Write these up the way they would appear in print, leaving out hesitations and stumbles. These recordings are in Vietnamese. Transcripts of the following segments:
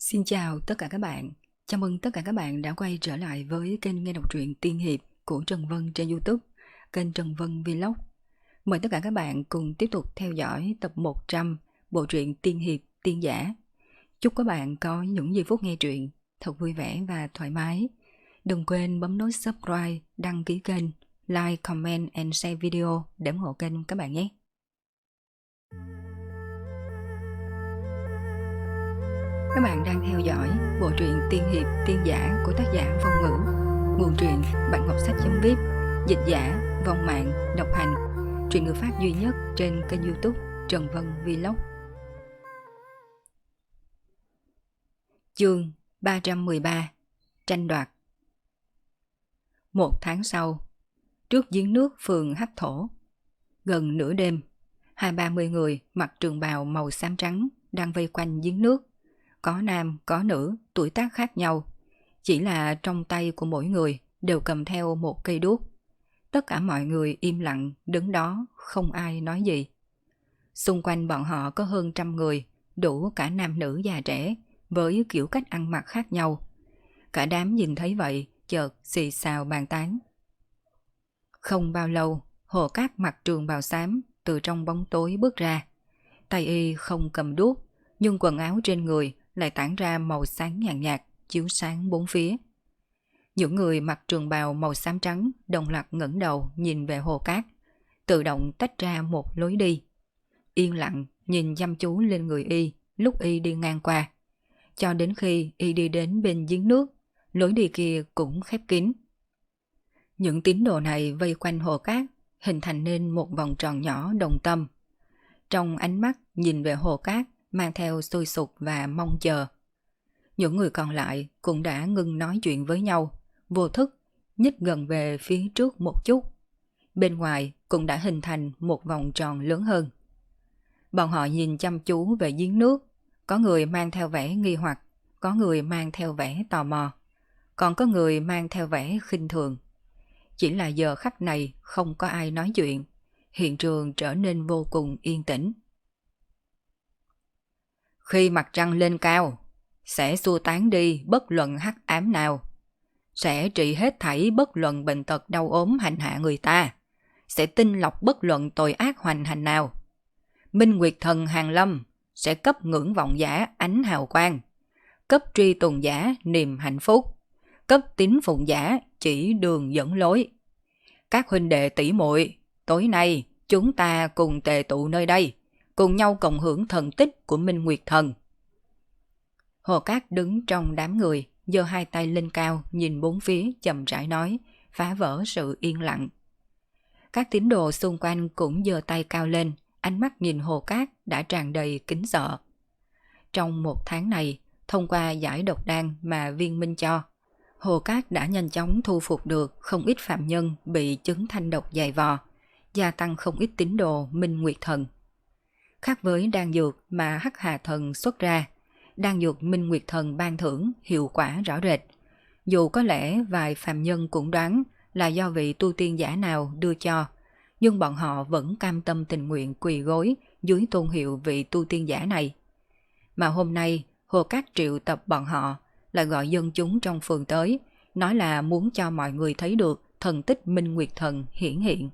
Xin chào tất cả các bạn. Chào mừng tất cả các bạn đã quay trở lại với kênh nghe đọc truyện Tiên Hiệp của Trần Vân trên YouTube, kênh Trần Vân Vlog. Mời tất cả các bạn cùng tiếp tục theo dõi tập 100 bộ truyện Tiên Hiệp Tiên Giả. Chúc các bạn có những giây phút nghe truyện thật vui vẻ và thoải mái. Đừng quên bấm nút subscribe, đăng ký kênh, like, comment and share video để ủng hộ kênh các bạn nhé. Các bạn đang theo dõi bộ truyện Tiên Hiệp Tiên Giả của tác giả Vong Ngữ. Nguồn truyện Bạn Ngọc Sách.vip, dịch giả Vong Mạng, độc hành. Truyện được phát duy nhất trên kênh YouTube Trần Vân Vlog. Chương 313: Tranh đoạt. Một tháng sau, trước giếng nước phường Hắc Thổ, gần nửa đêm, 20-30 người mặc trường bào màu xám trắng đang vây quanh giếng nước. Có nam, có nữ, tuổi tác khác nhau. Chỉ là trong tay của mỗi người đều cầm theo một cây đuốc. Tất cả mọi người im lặng đứng đó, không ai nói gì. Xung quanh bọn họ có hơn 100 người, đủ cả nam nữ già trẻ, với kiểu cách ăn mặc khác nhau. Cả đám nhìn thấy vậy, chợt xì xào bàn tán. Không bao lâu, Hồ Cát mặc trường bào xám từ trong bóng tối bước ra. Tay y không cầm đuốc, nhưng quần áo trên người lại tản ra màu sáng nhàn nhạt, chiếu sáng bốn phía. Những người mặc trường bào màu xám trắng đồng loạt ngẩng đầu nhìn về Hồ Cát, tự động tách ra một lối đi. Yên lặng nhìn chăm chú lên người y lúc y đi ngang qua, cho đến khi y đi đến bên giếng nước, lối đi kia cũng khép kín. Những tín đồ này vây quanh Hồ Cát, hình thành nên một vòng tròn nhỏ đồng tâm. Trong ánh mắt nhìn về Hồ Cát mang theo sôi sục và mong chờ. Những người còn lại cũng đã ngừng nói chuyện với nhau, vô thức nhích gần về phía trước một chút. Bên ngoài cũng đã hình thành một vòng tròn lớn hơn. Bọn họ nhìn chăm chú về giếng nước, có người mang theo vẻ nghi hoặc, có người mang theo vẻ tò mò, còn có người mang theo vẻ khinh thường. Chỉ là giờ khắc này không có ai nói chuyện, hiện trường trở nên vô cùng yên tĩnh. Khi mặt trăng lên cao, sẽ xua tán đi bất luận hắc ám nào, sẽ trị hết thảy bất luận bệnh tật đau ốm hành hạ người ta, sẽ tinh lọc bất luận tội ác hoành hành nào. Minh Nguyệt Thần hàng lâm sẽ cấp ngưỡng vọng giả ánh hào quang, cấp truy tùng giả niềm hạnh phúc, cấp tín phụng giả chỉ đường dẫn lối. Các huynh đệ tỷ muội, tối nay chúng ta cùng tề tụ nơi đây, cùng nhau cộng hưởng thần tích của Minh Nguyệt Thần. Hồ Cát đứng trong đám người, giơ hai tay lên cao nhìn bốn phía chậm rãi nói, phá vỡ sự yên lặng. Các tín đồ xung quanh cũng giơ tay cao lên, ánh mắt nhìn Hồ Cát đã tràn đầy kính sợ. Trong một tháng này, thông qua giải độc đan mà Viên Minh cho, Hồ Cát đã nhanh chóng thu phục được không ít phạm nhân bị chứng thanh độc dày vò, gia tăng không ít tín đồ Minh Nguyệt Thần. Khác với đan dược mà Hắc Hà Thần xuất ra, đan dược Minh Nguyệt Thần ban thưởng hiệu quả rõ rệt. Dù có lẽ vài phàm nhân cũng đoán là do vị tu tiên giả nào đưa cho, nhưng bọn họ vẫn cam tâm tình nguyện quỳ gối dưới tôn hiệu vị tu tiên giả này. Mà hôm nay, Hồ Cát triệu tập bọn họ, lại gọi dân chúng trong phường tới, nói là muốn cho mọi người thấy được thần tích Minh Nguyệt Thần hiển hiện.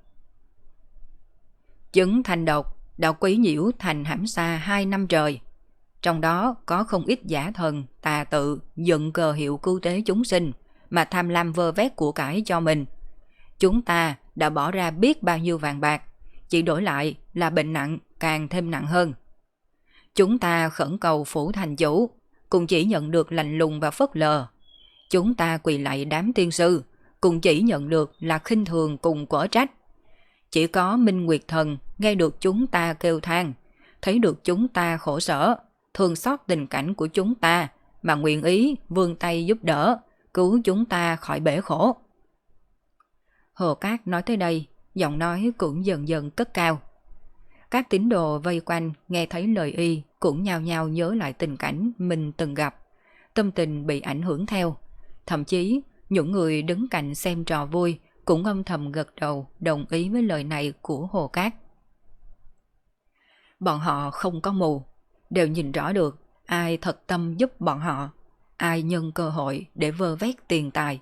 Chứng thanh độc đã quấy nhiễu thành Hãm Sa 2 năm trời. Trong đó có không ít giả thần, tà tự, dựng cờ hiệu cứu tế chúng sinh, mà tham lam vơ vét của cải cho mình. Chúng ta đã bỏ ra biết bao nhiêu vàng bạc, chỉ đổi lại là bệnh nặng càng thêm nặng hơn. Chúng ta khẩn cầu phủ thành chủ, cũng chỉ nhận được lạnh lùng và phớt lờ. Chúng ta quỳ lạy đám tiên sư, cũng chỉ nhận được là khinh thường cùng quở trách. Chỉ có Minh Nguyệt Thần nghe được chúng ta kêu than, thấy được chúng ta khổ sở, thương xót tình cảnh của chúng ta, mà nguyện ý vươn tay giúp đỡ, cứu chúng ta khỏi bể khổ. Hồ Cát nói tới đây, giọng nói cũng dần dần cất cao. Các tín đồ vây quanh nghe thấy lời y cũng nhao nhao nhớ lại tình cảnh mình từng gặp, tâm tình bị ảnh hưởng theo. Thậm chí những người đứng cạnh xem trò vui cũng âm thầm gật đầu đồng ý với lời này của Hồ Cát. Bọn họ không có mù, đều nhìn rõ được ai thật tâm giúp bọn họ, ai nhân cơ hội để vơ vét tiền tài.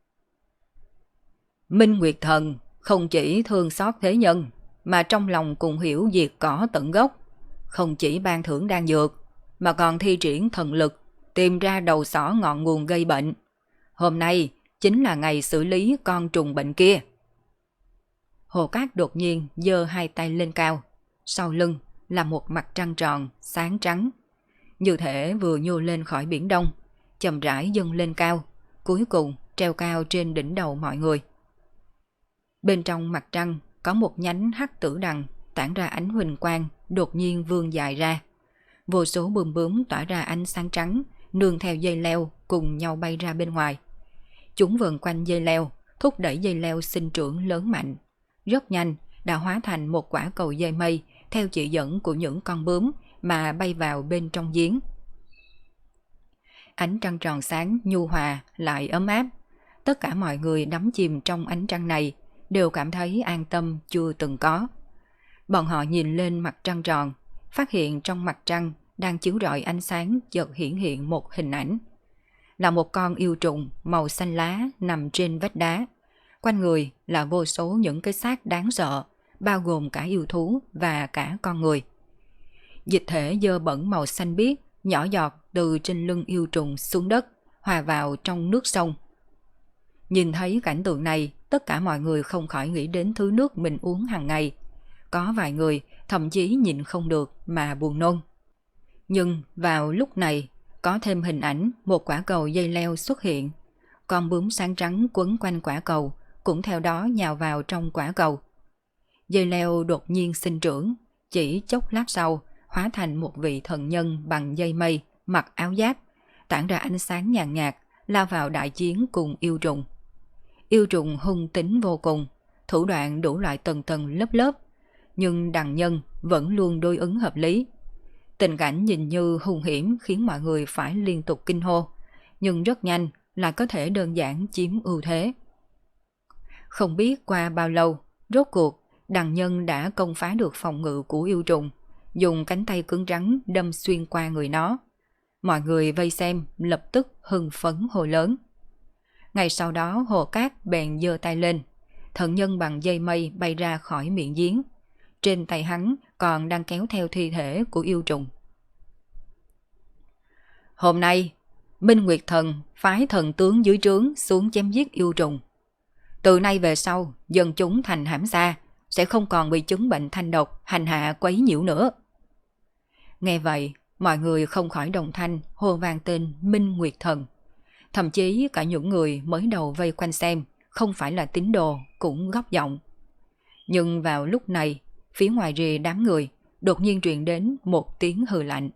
Minh Nguyệt Thần không chỉ thương xót thế nhân, mà trong lòng cũng hiểu diệt cỏ tận gốc, không chỉ ban thưởng đan dược, mà còn thi triển thần lực, tìm ra đầu sỏ ngọn nguồn gây bệnh. Hôm nay chính là ngày xử lý con trùng bệnh kia. Hồ Cát đột nhiên giơ hai tay lên cao, sau lưng là một mặt trăng tròn, sáng trắng, như thể vừa nhô lên khỏi biển đông, chậm rãi dâng lên cao, cuối cùng treo cao trên đỉnh đầu mọi người. Bên trong mặt trăng có một nhánh hắc tử đằng tản ra ánh huỳnh quang, đột nhiên vươn dài ra. Vô số bướm bướm tỏa ra ánh sáng trắng, nương theo dây leo cùng nhau bay ra bên ngoài. Chúng vần quanh dây leo, thúc đẩy dây leo sinh trưởng lớn mạnh. Rất nhanh đã hóa thành một quả cầu dây mây theo chỉ dẫn của những con bướm mà bay vào bên trong giếng. Ánh trăng tròn sáng nhu hòa lại ấm áp. Tất cả mọi người đắm chìm trong ánh trăng này đều cảm thấy an tâm chưa từng có. Bọn họ nhìn lên mặt trăng tròn, phát hiện trong mặt trăng đang chiếu rọi ánh sáng chợt hiển hiện một hình ảnh. Là một con yêu trùng màu xanh lá nằm trên vách đá. Quanh người là vô số những cái xác đáng sợ, bao gồm cả yêu thú và cả con người. Dịch thể dơ bẩn màu xanh biếc nhỏ giọt từ trên lưng yêu trùng xuống đất, hòa vào trong nước sông. Nhìn thấy cảnh tượng này, tất cả mọi người không khỏi nghĩ đến thứ nước mình uống hàng ngày. Có vài người thậm chí nhịn không được mà buồn nôn. Nhưng vào lúc này, có thêm hình ảnh một quả cầu dây leo xuất hiện. Con bướm sáng trắng quấn quanh quả cầu, cũng theo đó nhào vào trong quả cầu. Dây leo đột nhiên sinh trưởng, chỉ chốc lát sau, hóa thành một vị thần nhân bằng dây mây, mặc áo giáp, tản ra ánh sáng nhàn nhạt, lao vào đại chiến cùng yêu trùng. Yêu trùng hung tính vô cùng, thủ đoạn đủ loại tầng tầng lớp lớp, nhưng đằng nhân vẫn luôn đối ứng hợp lý. Tình cảnh nhìn như hung hiểm khiến mọi người phải liên tục kinh hô, nhưng rất nhanh là có thể đơn giản chiếm ưu thế. Không biết qua bao lâu, rốt cuộc, đằng nhân đã công phá được phòng ngự của yêu trùng, dùng cánh tay cứng rắn đâm xuyên qua người nó. Mọi người vây xem lập tức hưng phấn hô lớn. Ngay sau đó Hồ Cát bèn giơ tay lên, thần nhân bằng dây mây bay ra khỏi miệng giếng. Trên tay hắn còn đang kéo theo thi thể của yêu trùng. Hôm nay, Minh Nguyệt Thần phái thần tướng dưới trướng xuống chém giết yêu trùng. Từ nay về sau, dân chúng thành hãm xa, sẽ không còn bị chứng bệnh thanh độc hành hạ quấy nhiễu nữa. Nghe vậy, mọi người không khỏi đồng thanh hô vang tên Minh Nguyệt Thần. Thậm chí cả những người mới đầu vây quanh xem, không phải là tín đồ cũng góp giọng. Nhưng vào lúc này, phía ngoài rìa đám người đột nhiên truyền đến một tiếng hừ lạnh.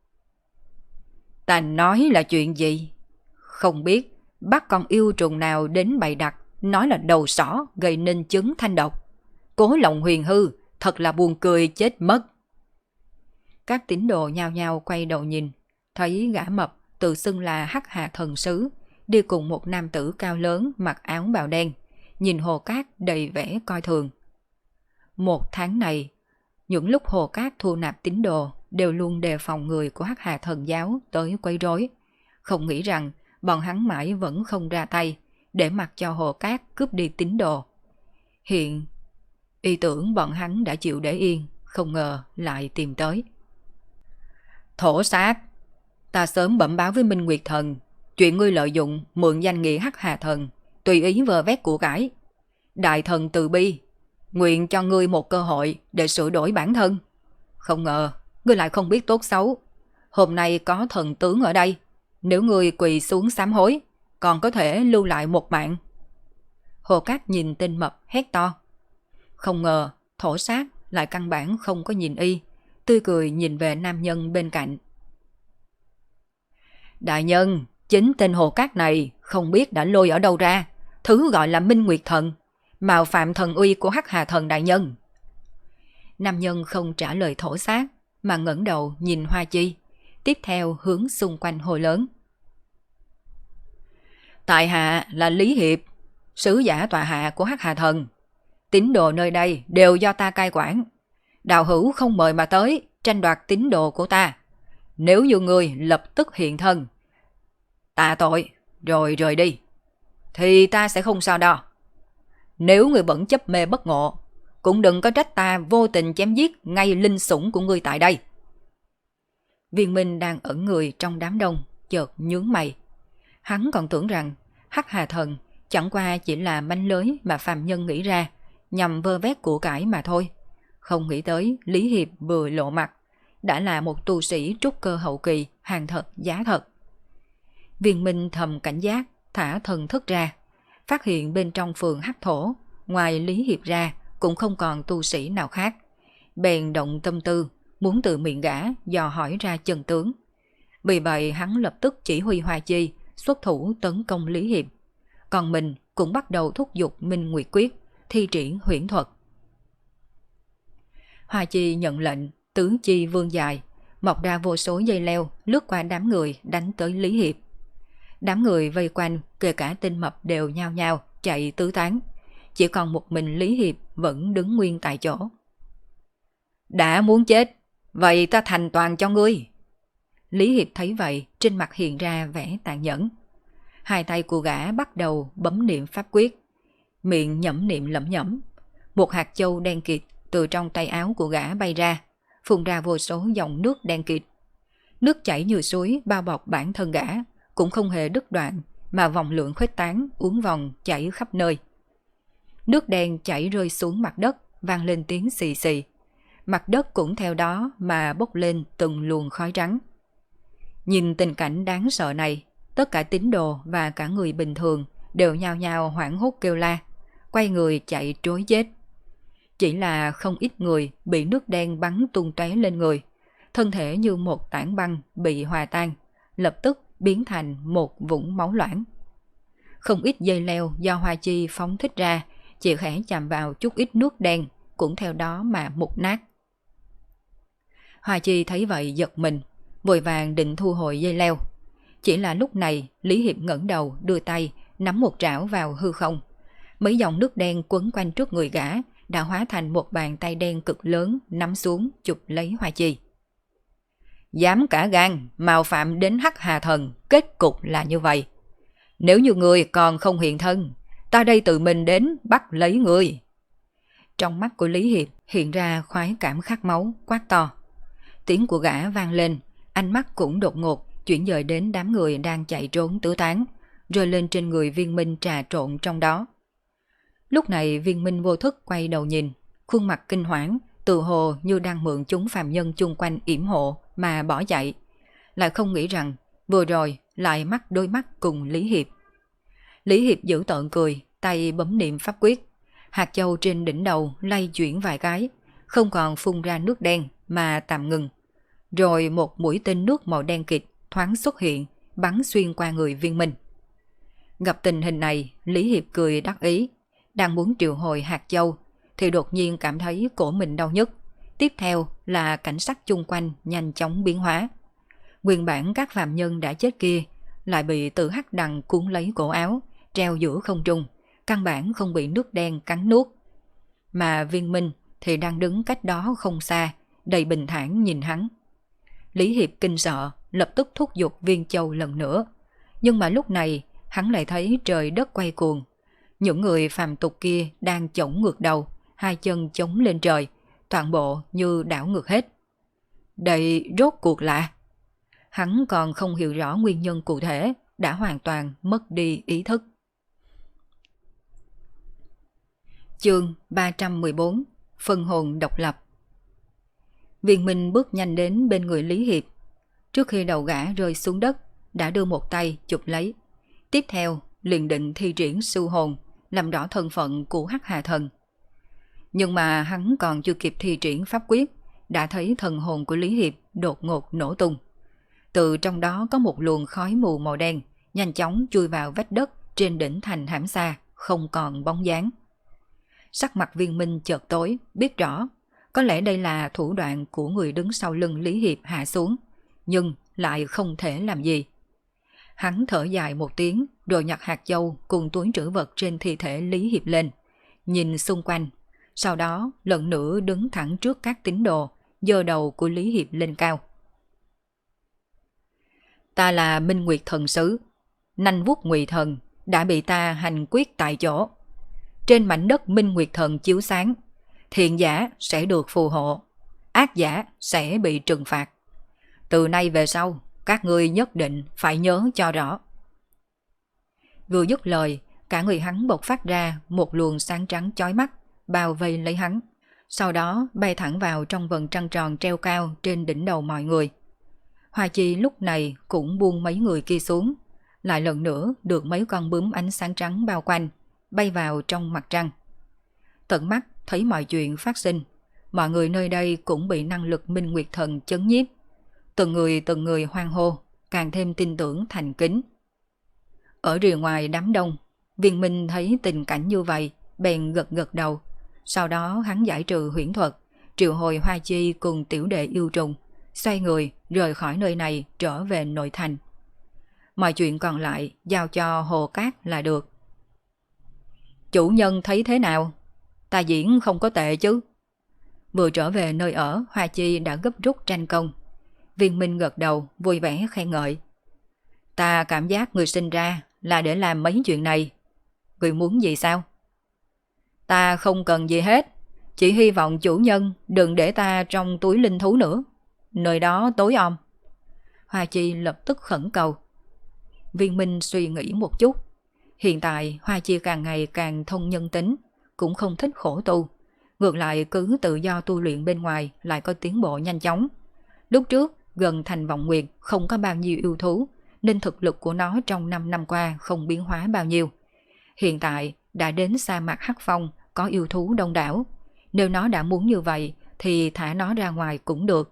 Ta nói là chuyện gì? Không biết bắt con yêu trùng nào đến bày đặt, nói là đầu sỏ gây nên chứng thanh độc. Cố lòng huyền hư, thật là buồn cười chết mất. Các tín đồ nhao nhao quay đầu nhìn, thấy gã mập tự xưng là Hắc Hà Thần Sứ, đi cùng một nam tử cao lớn mặc áo bào đen, nhìn Hồ Cát đầy vẻ coi thường. Một tháng này, những lúc Hồ Cát thu nạp tín đồ đều luôn đề phòng người của Hắc Hà Thần Giáo tới quấy rối, không nghĩ rằng bọn hắn mãi vẫn không ra tay, để mặc cho Hồ Cát cướp đi tín đồ. Hiện, y tưởng bọn hắn đã chịu để yên, không ngờ lại tìm tới. Thổ sát, ta sớm bẩm báo với Minh Nguyệt Thần, chuyện ngươi lợi dụng mượn danh nghĩa Hắc Hà Thần, tùy ý vơ vét của cải. Đại thần từ bi, nguyện cho ngươi một cơ hội để sửa đổi bản thân. Không ngờ, ngươi lại không biết tốt xấu. Hôm nay có thần tướng ở đây, nếu ngươi quỳ xuống sám hối, còn có thể lưu lại một mạng. Hồ Cát nhìn tên mập hét to. Không ngờ, thổ sát lại căn bản không có nhìn y, tươi cười nhìn về nam nhân bên cạnh. Đại nhân, chính tên Hồ Cát này không biết đã lôi ở đâu ra, thứ gọi là Minh Nguyệt Thần, mạo phạm thần uy của Hắc Hà Thần đại nhân. Nam nhân không trả lời thổ sát, mà ngẩng đầu nhìn Hoa Chi, tiếp theo hướng xung quanh hồ lớn. Tại hạ là Lý Hiệp, sứ giả tọa hạ của Hắc Hà Thần. Tín đồ nơi đây đều do ta cai quản. Đạo hữu không mời mà tới, tranh đoạt tín đồ của ta. nếu như ngươi lập tức hiện thân, tạ tội rồi rời đi, thì ta sẽ không sao đâu. Nếu ngươi vẫn chấp mê bất ngộ, cũng đừng có trách ta vô tình chém giết ngay linh sủng của ngươi tại đây. Viên Minh đang ẩn người trong đám đông, chợt nhướng mày. Hắn còn tưởng rằng Hắc Hà Thần chẳng qua chỉ là manh lưới mà phàm nhân nghĩ ra, nhằm vơ vét của cải mà thôi. Không nghĩ tới Lý Hiệp vừa lộ mặt, đã là một tu sĩ trúc cơ hậu kỳ, hàng thật giá thật. Viên Minh thầm cảnh giác, thả thần thức ra, phát hiện bên trong phường Hắc Thổ, ngoài Lý Hiệp ra cũng không còn tu sĩ nào khác. Bèn động tâm tư, muốn từ miệng gã dò hỏi ra chân tướng. Vì vậy hắn lập tức chỉ huy Hoa Chi xuất thủ tấn công Lý Hiệp. Còn mình cũng bắt đầu thúc giục Minh Nguyệt Quyết, thi triển huyễn thuật. Hoa Chi nhận lệnh, tứ chi vươn dài, mọc ra vô số dây leo lướt qua đám người đánh tới Lý Hiệp. Đám người vây quanh, kể cả Tinh Mập đều nhao nhao chạy tứ tán. Chỉ còn một mình Lý Hiệp vẫn đứng nguyên tại chỗ. Đã muốn chết, vậy ta thành toàn cho ngươi. Lý Hiệp thấy vậy, trên mặt hiện ra vẻ tàn nhẫn. Hai tay của gã bắt đầu bấm niệm pháp quyết, miệng nhẩm niệm lẩm nhẩm. Một hạt châu đen kịt từ trong tay áo của gã bay ra, phun ra vô số dòng nước đen kịt. Nước chảy như suối bao bọc bản thân gã, cũng không hề đứt đoạn, mà vòng lượng khuếch tán, uốn vòng chảy khắp nơi. Nước đen chảy rơi xuống mặt đất, vang lên tiếng xì xì. Mặt đất cũng theo đó mà bốc lên từng luồng khói trắng. Nhìn tình cảnh đáng sợ này, tất cả tín đồ và cả người bình thường đều nhao nhao hoảng hốt kêu la, quay người chạy trối chết. Chỉ là không ít người bị nước đen bắn tung tóe lên người, thân thể như một tảng băng bị hòa tan, lập tức biến thành một vũng máu loãng. Không ít dây leo do Hoa Chi phóng thích ra, chỉ khẽ chạm vào chút ít nước đen, cũng theo đó mà mục nát. Hoa Chi thấy vậy giật mình, vội vàng định thu hồi dây leo. Chỉ là lúc này Lý Hiệp ngẩng đầu đưa tay nắm một trảo vào hư không. Mấy dòng nước đen quấn quanh trước người gã đã hóa thành một bàn tay đen cực lớn nắm xuống chụp lấy Hoa Chi. Dám cả gan mạo phạm đến Hắc Hà Thần, kết cục là như vậy. Nếu như người còn không hiện thân, ta đây tự mình đến bắt lấy người. Trong mắt của Lý Hiệp hiện ra khoái cảm khát máu, quát to. Tiếng của gã vang lên, ánh mắt cũng đột ngột chuyển dời đến đám người đang chạy trốn tứ tán, rơi lên trên người Viên Minh trà trộn trong đó. Lúc này Viên Minh vô thức quay đầu nhìn, khuôn mặt kinh hoảng, tự hồ như đang mượn chúng phàm nhân chung quanh yểm hộ mà bỏ chạy. Lại không nghĩ rằng vừa rồi lại mắt đôi mắt cùng Lý Hiệp. Lý Hiệp giễu tợn cười, tay bấm niệm pháp quyết. Hạt châu trên đỉnh đầu lay chuyển vài cái, không còn phun ra nước đen mà tạm ngừng. Rồi một mũi tên nước màu đen kịt thoáng xuất hiện, bắn xuyên qua người Viên Minh. Gặp tình hình này, Lý Hiệp cười đắc ý, đang muốn triệu hồi hạt châu thì đột nhiên cảm thấy cổ mình đau nhức. Tiếp theo là cảnh sắc chung quanh nhanh chóng biến hóa. Nguyên bản các phàm nhân đã chết kia lại bị Tử Hắc Đằng cuốn lấy cổ áo, treo giữa không trung, căn bản không bị nước đen cắn nuốt. Mà Viên Minh thì đang đứng cách đó không xa, đầy bình thản nhìn hắn. Lý Hiệp kinh sợ, lập tức thúc giục viên châu lần nữa. Nhưng mà lúc này hắn lại thấy trời đất quay cuồng. Những người phàm tục kia đang chổng ngược đầu, hai chân chống lên trời, toàn bộ như đảo ngược hết. Đây rốt cuộc lạ. Hắn còn không hiểu rõ nguyên nhân cụ thể, đã hoàn toàn mất đi ý thức. Chương 314: Phân hồn độc lập. Viên Minh bước nhanh đến bên người Lý Hiệp. Trước khi đầu gã rơi xuống đất, đã đưa một tay chụp lấy. Tiếp theo liền định thi triển siêu hồn, làm rõ thân phận của Hắc Hà Thần. Nhưng mà hắn còn chưa kịp thi triển pháp quyết, đã thấy thần hồn của Lý Hiệp đột ngột nổ tung. Từ trong đó có một luồng khói mù màu đen, nhanh chóng chui vào vách đất trên đỉnh thành Hãm Sa, không còn bóng dáng. Sắc mặt Viên Minh chợt tối, biết rõ, có lẽ đây là thủ đoạn của người đứng sau lưng Lý Hiệp hạ xuống, nhưng lại không thể làm gì. Hắn thở dài một tiếng, rồi nhặt hạt châu cùng túi trữ vật trên thi thể Lý Hiệp lên, nhìn xung quanh, sau đó lần nữa đứng thẳng trước các tín đồ, giơ đầu của Lý Hiệp lên cao. Ta là Minh Nguyệt Thần Sứ, nanh vuốt Ngụy Thần đã bị ta hành quyết tại chỗ. Trên mảnh đất Minh Nguyệt Thần chiếu sáng, thiện giả sẽ được phù hộ, ác giả sẽ bị trừng phạt. Từ nay về sau, các ngươi nhất định phải nhớ cho rõ. Vừa dứt lời, cả người hắn bộc phát ra một luồng sáng trắng chói mắt, bao vây lấy hắn. Sau đó bay thẳng vào trong vầng trăng tròn treo cao trên đỉnh đầu mọi người. Hoa Chi lúc này cũng buông mấy người kia xuống, lại lần nữa được mấy con bướm ánh sáng trắng bao quanh, bay vào trong mặt trăng. Tận mắt thấy mọi chuyện phát sinh, mọi người nơi đây cũng bị năng lực Minh Nguyệt Thần chấn nhiếp. Từng người hoan hô, càng thêm tin tưởng thành kính. Ở rìa ngoài đám đông, Viên Minh thấy tình cảnh như vậy, bèn gật gật đầu. Sau đó hắn giải trừ huyễn thuật, triệu hồi Hoa Chi cùng tiểu đệ yêu trùng, xoay người rời khỏi nơi này trở về nội thành. Mọi chuyện còn lại giao cho Hồ Cát là được. Chủ nhân thấy thế nào? Ta diễn không có tệ chứ? Vừa trở về nơi ở, Hoa Chi đã gấp rút tranh công. Viên Minh gật đầu, vui vẻ khen ngợi. Ta cảm giác người sinh ra là để làm mấy chuyện này. Người muốn gì sao? Ta không cần gì hết, chỉ hy vọng chủ nhân đừng để ta trong túi linh thú nữa. Nơi đó tối om. Hoa Chi lập tức khẩn cầu. Viên Minh suy nghĩ một chút. Hiện tại Hoa Chi càng ngày càng thông nhân tính, cũng không thích khổ tu. Ngược lại cứ tự do tu luyện bên ngoài lại có tiến bộ nhanh chóng. Lúc trước gần thành Vọng Nguyệt không có bao nhiêu yêu thú, nên thực lực của nó trong 5 năm qua không biến hóa bao nhiêu. Hiện tại đã đến sa mạc Hắc Phong có yêu thú đông đảo. Nếu nó đã muốn như vậy thì thả nó ra ngoài cũng được.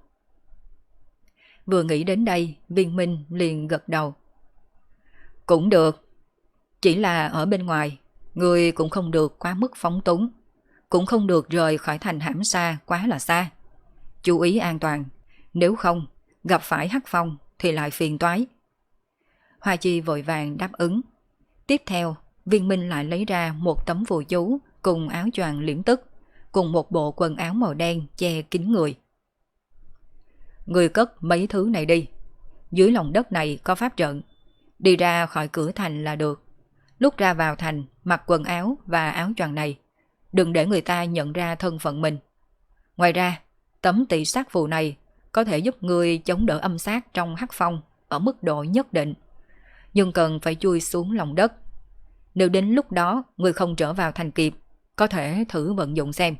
Vừa nghĩ đến đây, Viên Minh liền gật đầu. Cũng được. Chỉ là ở bên ngoài, người cũng không được quá mức phóng túng. Cũng không được rời khỏi thành Hãm Sa quá là xa. Chú ý an toàn. Nếu không, gặp phải Hắc Phong thì lại phiền toái. Hoa Chi vội vàng đáp ứng. Tiếp theo, Viên Minh lại lấy ra một tấm phù chú cùng áo choàng liễm tức, cùng một bộ quần áo màu đen che kín người. Người cất mấy thứ này đi. Dưới lòng đất này có pháp trận. Đi ra khỏi cửa thành là được. Lúc ra vào thành, mặc quần áo và áo choàng này. Đừng để người ta nhận ra thân phận mình. Ngoài ra, tấm tị sát phù này có thể giúp người chống đỡ âm sát trong Hắc Phong ở mức độ nhất định. Nhưng cần phải chui xuống lòng đất. Nếu đến lúc đó người không trở vào thành kịp, có thể thử vận dụng xem.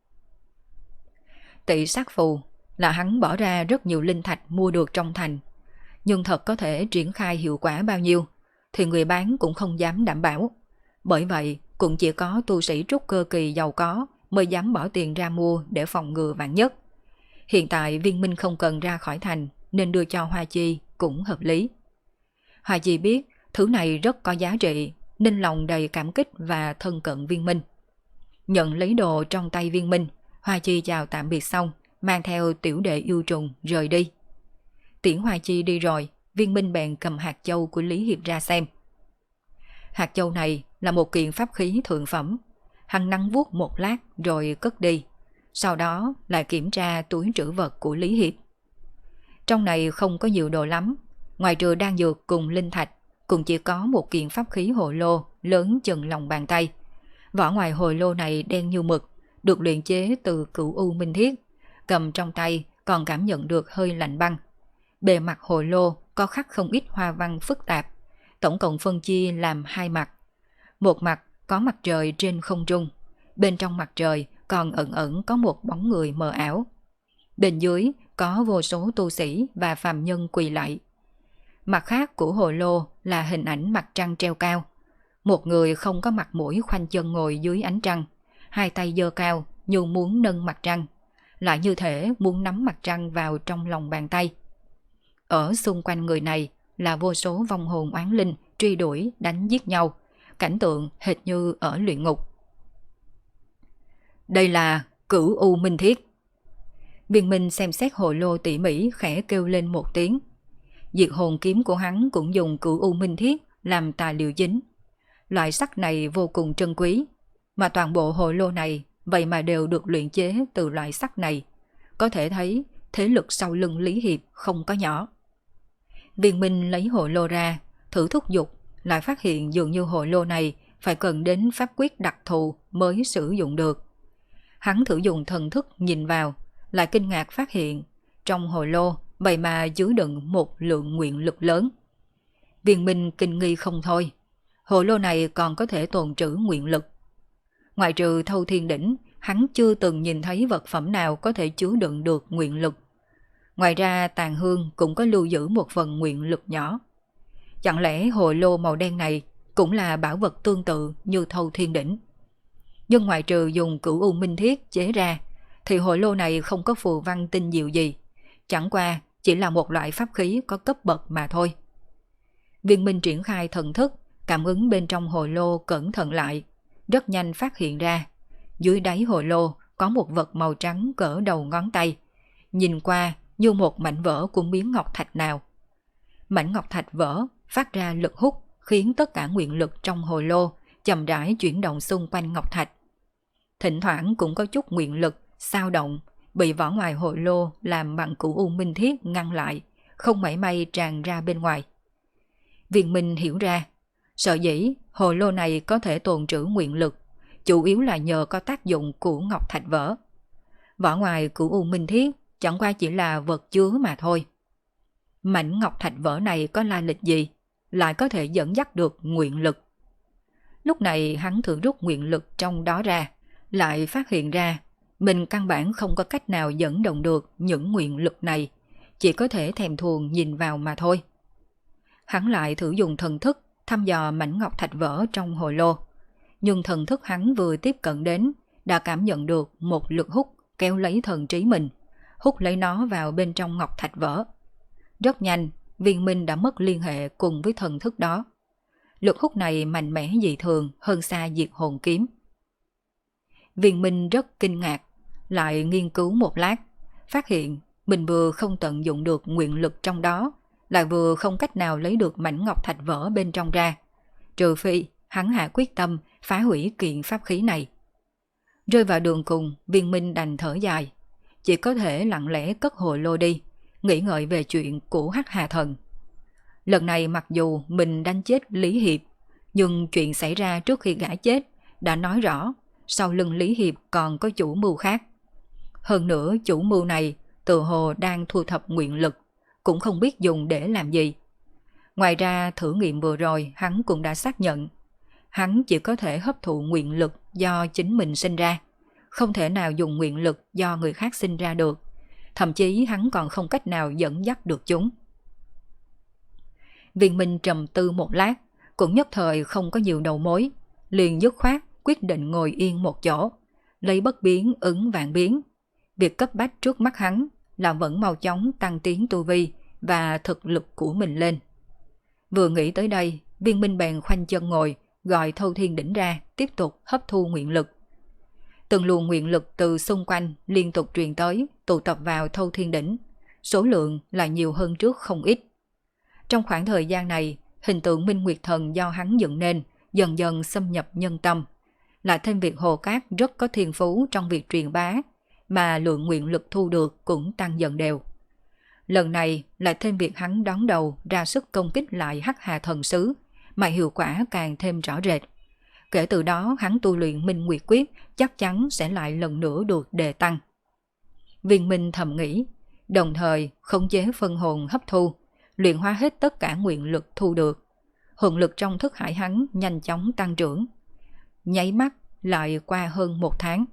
Tị sát phù là hắn bỏ ra rất nhiều linh thạch mua được trong thành. Nhưng thật có thể triển khai hiệu quả bao nhiêu thì người bán cũng không dám đảm bảo. Bởi vậy cũng chỉ có tu sĩ trúc cơ kỳ giàu có mới dám bỏ tiền ra mua để phòng ngừa vạn nhất. Hiện tại Viên Minh không cần ra khỏi thành nên đưa cho Hoa Chi cũng hợp lý. Hoa Chi biết thứ này rất có giá trị nên lòng đầy cảm kích và thân cận Viên Minh. Nhận lấy đồ trong tay Viên Minh, Hoa Chi chào tạm biệt xong, mang theo tiểu đệ yêu trùng rời đi. Tiễn Hoa Chi đi rồi, Viên Minh bèn cầm hạt châu của Lý Hiệp ra xem. Hạt châu này là một kiện pháp khí thượng phẩm. Hắn nắn vuốt một lát rồi cất đi. Sau đó lại kiểm tra túi trữ vật của Lý Hiệp. Trong này không có nhiều đồ lắm. Ngoài trừ đan dược cùng linh thạch, cũng chỉ có một kiện pháp khí hồ lô lớn chừng lòng bàn tay. Vỏ ngoài hồ lô này đen như mực, được luyện chế từ cửu u minh thiết. Cầm trong tay còn cảm nhận được hơi lạnh băng. Bề mặt hồ lô có khắc không ít hoa văn phức tạp. Tổng cộng phân chia làm hai mặt. Một mặt có mặt trời trên không trung. Bên trong mặt trời còn ẩn ẩn có một bóng người mờ ảo. Bên dưới có vô số tu sĩ và phàm nhân quỳ lạy. Mặt khác của hồ lô là hình ảnh mặt trăng treo cao. Một người không có mặt mũi khoanh chân ngồi dưới ánh trăng. Hai tay giơ cao như muốn nâng mặt trăng. Lại như thể muốn nắm mặt trăng vào trong lòng bàn tay. Ở xung quanh người này là vô số vong hồn oán linh truy đuổi đánh giết nhau. Cảnh tượng hệt như ở luyện ngục. Đây là cửu u minh thiết. Viên Minh xem xét hồ lô tỉ mỉ khẽ kêu lên một tiếng. Diệt hồn kiếm của hắn cũng dùng cửu u minh thiết làm tài liệu chính. Loại sắt này vô cùng trân quý. Mà toàn bộ hồ lô này vậy mà đều được luyện chế từ loại sắt này. Có thể thấy thế lực sau lưng Lý Hiệp không có nhỏ. Viên Minh lấy hồ lô ra, thử thúc giục, lại phát hiện dường như hồ lô này phải cần đến pháp quyết đặc thù mới sử dụng được. Hắn thử dùng thần thức nhìn vào, lại kinh ngạc phát hiện trong hồ lô vậy mà chứa đựng một lượng nguyện lực lớn. Viên Minh kinh nghi không thôi, hồ lô này còn có thể tồn trữ nguyện lực. Ngoại trừ Thâu Thiên Đỉnh, hắn chưa từng nhìn thấy vật phẩm nào có thể chứa đựng được nguyện lực. Ngoài ra Tàn Hương cũng có lưu giữ một phần nguyện lực nhỏ. Chẳng lẽ hồ lô màu đen này cũng là bảo vật tương tự như Thâu Thiên Đỉnh? Nhưng ngoại trừ dùng Cửu U Minh Thiết chế ra, thì hồ lô này không có phù văn tinh diệu gì, chẳng qua chỉ là một loại pháp khí có cấp bậc mà thôi. Viên Minh triển khai thần thức, cảm ứng bên trong hồ lô cẩn thận lại, rất nhanh phát hiện ra, dưới đáy hồ lô có một vật màu trắng cỡ đầu ngón tay, nhìn qua như một mảnh vỡ của miếng ngọc thạch nào. Mảnh ngọc thạch vỡ phát ra lực hút, khiến tất cả nguyện lực trong hồ lô chậm rãi chuyển động xung quanh ngọc thạch. Thỉnh thoảng cũng có chút nguyện lực xao động, bị vỏ ngoài hồ lô làm bằng Cửu U Minh Thiết ngăn lại, không mảy may tràn ra bên ngoài. Viên Minh hiểu ra, sở dĩ hồ lô này có thể tồn trữ nguyện lực, chủ yếu là nhờ có tác dụng của ngọc thạch vỡ. Vỏ ngoài Cửu U Minh Thiết chẳng qua chỉ là vật chứa mà thôi. Mảnh ngọc thạch vỡ này có lai lịch gì, lại có thể dẫn dắt được nguyện lực? Lúc này hắn thử rút nguyện lực trong đó ra, lại phát hiện ra mình căn bản không có cách nào dẫn động được những nguyện lực này, chỉ có thể thèm thuồng nhìn vào mà thôi. Hắn lại thử dùng thần thức thăm dò mảnh ngọc thạch vỡ trong hồ lô, nhưng thần thức hắn vừa tiếp cận đến đã cảm nhận được một lực hút kéo lấy thần trí mình, hút lấy nó vào bên trong ngọc thạch vỡ. Rất nhanh, Viên Minh đã mất liên hệ cùng với thần thức đó. Lực hút này mạnh mẽ dị thường hơn xa diệt hồn kiếm. Viên Minh rất kinh ngạc, lại nghiên cứu một lát, phát hiện mình vừa không tận dụng được nguyện lực trong đó, lại vừa không cách nào lấy được mảnh ngọc thạch vỡ bên trong ra, trừ phi hắn hạ quyết tâm phá hủy kiện pháp khí này. Rơi vào đường cùng, Viên Minh đành thở dài, chỉ có thể lặng lẽ cất hồ lô đi, nghĩ ngợi về chuyện của Hắc Hà Thần. Lần này mặc dù mình đánh chết Lý Hiệp, nhưng chuyện xảy ra trước khi gã chết đã nói rõ sau lưng Lý Hiệp còn có chủ mưu khác. Hơn nữa chủ mưu này tự hồ đang thu thập nguyện lực, cũng không biết dùng để làm gì. Ngoài ra thử nghiệm vừa rồi hắn cũng đã xác nhận, hắn chỉ có thể hấp thụ nguyện lực do chính mình sinh ra, không thể nào dùng nguyện lực do người khác sinh ra được, thậm chí hắn còn không cách nào dẫn dắt được chúng. Viên Minh trầm tư một lát, cũng nhất thời không có nhiều đầu mối, liền dứt khoát quyết định ngồi yên một chỗ, lấy bất biến ứng vạn biến. Việc cấp bách trước mắt hắn là vẫn mau chóng tăng tiến tu vi và thực lực của mình lên. Vừa nghĩ tới đây, Viên Minh bèn khoanh chân ngồi, gọi Thâu Thiên Đỉnh ra, tiếp tục hấp thu nguyện lực. Từng luồng nguyện lực từ xung quanh liên tục truyền tới, tụ tập vào Thâu Thiên Đỉnh, số lượng là nhiều hơn trước không ít. Trong khoảng thời gian này, hình tượng Minh Nguyệt Thần do hắn dựng nên dần dần xâm nhập nhân tâm, lại thêm việc Hồ Cát rất có thiên phú trong việc truyền bá, mà lượng nguyện lực thu được cũng tăng dần đều. Lần này lại thêm việc hắn đón đầu ra sức công kích lại Hắc Hà Thần Sứ, mà hiệu quả càng thêm rõ rệt. Kể từ đó hắn tu luyện Minh Nguyệt Quyết chắc chắn sẽ lại lần nữa được đề tăng. Viên Minh thầm nghĩ, đồng thời khống chế phân hồn hấp thu, luyện hóa hết tất cả nguyện lực thu được. Hồn lực trong thức hải hắn nhanh chóng tăng trưởng. Nháy mắt lại qua hơn một tháng.